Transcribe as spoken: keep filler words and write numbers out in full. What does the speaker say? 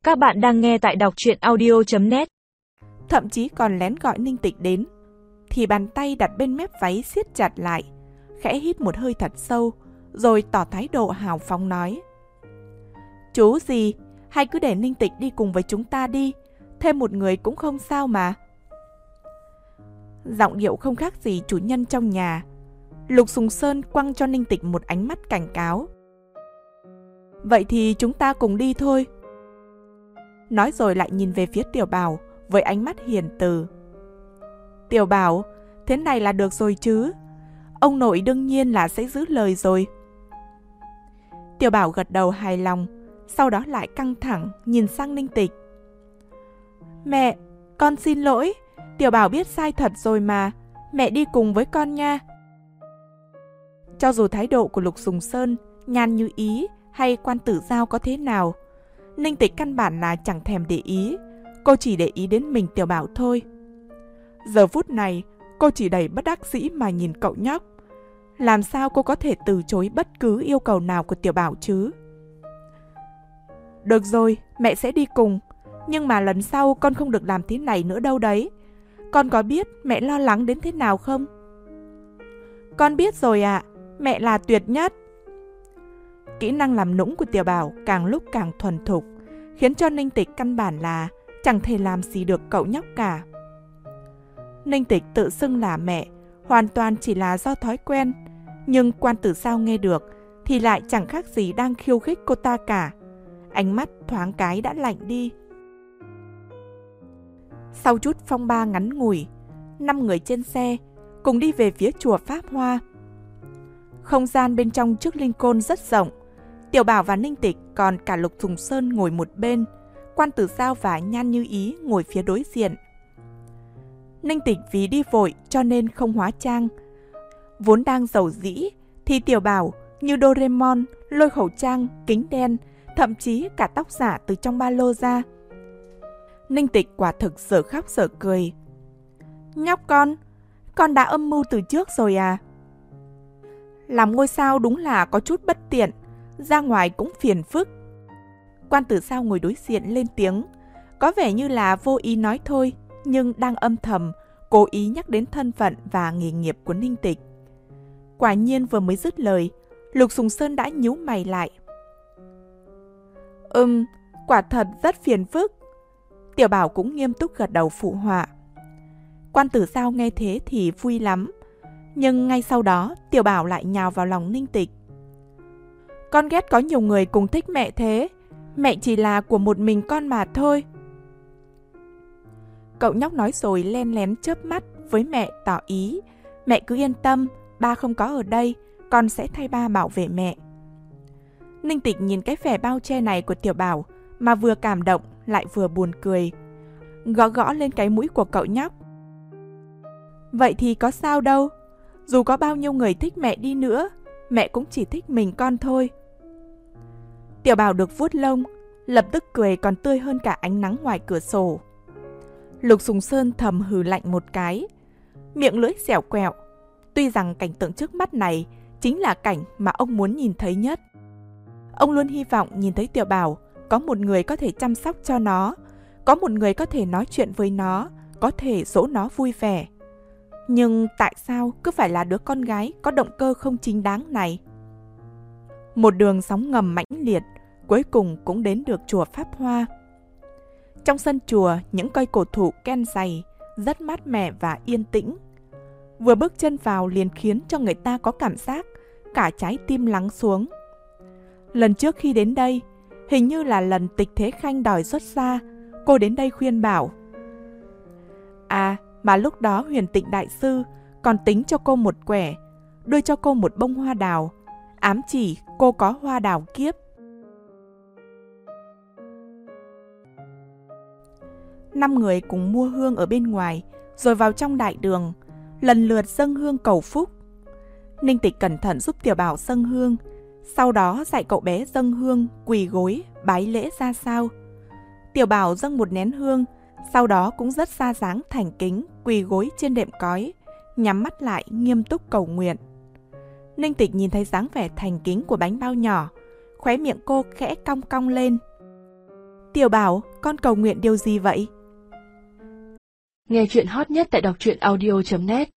Các bạn đang nghe tại đọc truyện audio chấm net. Thậm chí còn lén gọi Ninh Tịch đến, thì bàn tay đặt bên mép váy siết chặt lại, khẽ hít một hơi thật sâu, rồi tỏ thái độ hào phóng nói: "Chú gì, hay cứ để Ninh Tịch đi cùng với chúng ta đi, thêm một người cũng không sao mà." Giọng điệu không khác gì chủ nhân trong nhà. Lục Sùng Sơn quăng cho Ninh Tịch một ánh mắt cảnh cáo. "Vậy thì chúng ta cùng đi thôi." Nói rồi lại nhìn về phía Tiểu Bảo với ánh mắt hiền từ. "Tiểu Bảo, thế này là được rồi chứ? Ông nội đương nhiên là sẽ giữ lời rồi." Tiểu Bảo gật đầu hài lòng, sau đó lại căng thẳng nhìn sang Ninh Tịch. "Mẹ, con xin lỗi, Tiểu Bảo biết sai thật rồi mà, mẹ đi cùng với con nha." Cho dù thái độ của Lục Sùng Sơn, Nhan Như Ý hay Quan Tử Giao có thế nào, Ninh Tịch căn bản là chẳng thèm để ý, cô chỉ để ý đến mình Tiểu Bảo thôi. Giờ phút này, cô chỉ đầy bất đắc dĩ mà nhìn cậu nhóc. Làm sao cô có thể từ chối bất cứ yêu cầu nào của Tiểu Bảo chứ? "Được rồi, mẹ sẽ đi cùng, nhưng mà lần sau con không được làm thế này nữa đâu đấy. Con có biết mẹ lo lắng đến thế nào không?" "Con biết rồi ạ, mẹ là tuyệt nhất." Kỹ năng làm nũng của Tiểu Bảo càng lúc càng thuần thục, khiến cho Ninh Tịch căn bản là chẳng thể làm gì được cậu nhóc cả. Ninh Tịch tự xưng là mẹ, hoàn toàn chỉ là do thói quen, nhưng Quan Tử Giao nghe được thì lại chẳng khác gì đang khiêu khích cô ta cả. Ánh mắt thoáng cái đã lạnh đi. Sau chút phong ba ngắn ngủi, năm người trên xe cùng đi về phía chùa Pháp Hoa. Không gian bên trong trước linh côn rất rộng. Tiểu Bảo và Ninh Tịch còn cả Lục Sùng Sơn ngồi một bên, Quan Tử Giao và Nhan Như Ý ngồi phía đối diện. Ninh Tịch vì đi vội cho nên không hóa trang. Vốn đang giàu dĩ thì Tiểu Bảo như Doraemon lôi khẩu trang, kính đen, thậm chí cả tóc giả từ trong ba lô ra. Ninh Tịch quả thực dở khóc dở cười. "Nhóc con, con đã âm mưu từ trước rồi à? Làm ngôi sao đúng là có chút bất tiện, ra ngoài cũng phiền phức." Quan Tử Giao ngồi đối diện lên tiếng, có vẻ như là vô ý nói thôi, nhưng đang âm thầm cố ý nhắc đến thân phận và nghề nghiệp của Ninh Tịch. Quả nhiên vừa mới dứt lời, Lục Sùng Sơn đã nhíu mày lại. Ừm, quả thật rất phiền phức." Tiểu Bảo cũng nghiêm túc gật đầu phụ họa. Quan Tử Giao nghe thế thì vui lắm, nhưng ngay sau đó Tiểu Bảo lại nhào vào lòng Ninh Tịch. "Con ghét có nhiều người cùng thích mẹ thế, mẹ chỉ là của một mình con mà thôi." Cậu nhóc nói rồi len lén chớp mắt với mẹ tỏ ý, "Mẹ cứ yên tâm, ba không có ở đây, con sẽ thay ba bảo vệ mẹ." Ninh Tịch nhìn cái vẻ bao che này của Tiểu Bảo mà vừa cảm động lại vừa buồn cười, gõ gõ lên cái mũi của cậu nhóc. "Vậy thì có sao đâu, dù có bao nhiêu người thích mẹ đi nữa, mẹ cũng chỉ thích mình con thôi." Tiểu Bảo được vuốt lông, lập tức cười còn tươi hơn cả ánh nắng ngoài cửa sổ. Lục Sùng Sơn thầm hừ lạnh một cái, miệng lưỡi dẻo quẹo. Tuy rằng cảnh tượng trước mắt này chính là cảnh mà ông muốn nhìn thấy nhất. Ông luôn hy vọng nhìn thấy Tiểu Bảo có một người có thể chăm sóc cho nó, có một người có thể nói chuyện với nó, có thể dỗ nó vui vẻ. Nhưng tại sao cứ phải là đứa con gái có động cơ không chính đáng này? Một đường sóng ngầm mãnh liệt, cuối cùng cũng đến được chùa Pháp Hoa. Trong sân chùa, những cây cổ thụ ken dày, rất mát mẻ và yên tĩnh. Vừa bước chân vào liền khiến cho người ta có cảm giác cả trái tim lắng xuống. Lần trước khi đến đây, hình như là lần Tịch Thế Khanh đòi xuất gia, cô đến đây khuyên bảo. À, mà lúc đó Huyền Tịnh Đại Sư còn tính cho cô một quẻ, đưa cho cô một bông hoa đào, ám chỉ cô có hoa đào kiếp. Năm người cùng mua hương ở bên ngoài, rồi vào trong đại đường, lần lượt dâng hương cầu phúc. Ninh Tịch cẩn thận giúp Tiểu Bảo dâng hương, sau đó dạy cậu bé dâng hương, quỳ gối, bái lễ ra sao. Tiểu Bảo dâng một nén hương, sau đó cũng rất ra dáng thành kính, quỳ gối trên đệm cói, nhắm mắt lại nghiêm túc cầu nguyện. Ninh Tịch nhìn thấy dáng vẻ thành kính của bánh bao nhỏ, khóe miệng cô khẽ cong cong lên. Tiểu Bảo, con cầu nguyện điều gì vậy? Nghe chuyện hot nhất tại đọc truyện audio chấm net.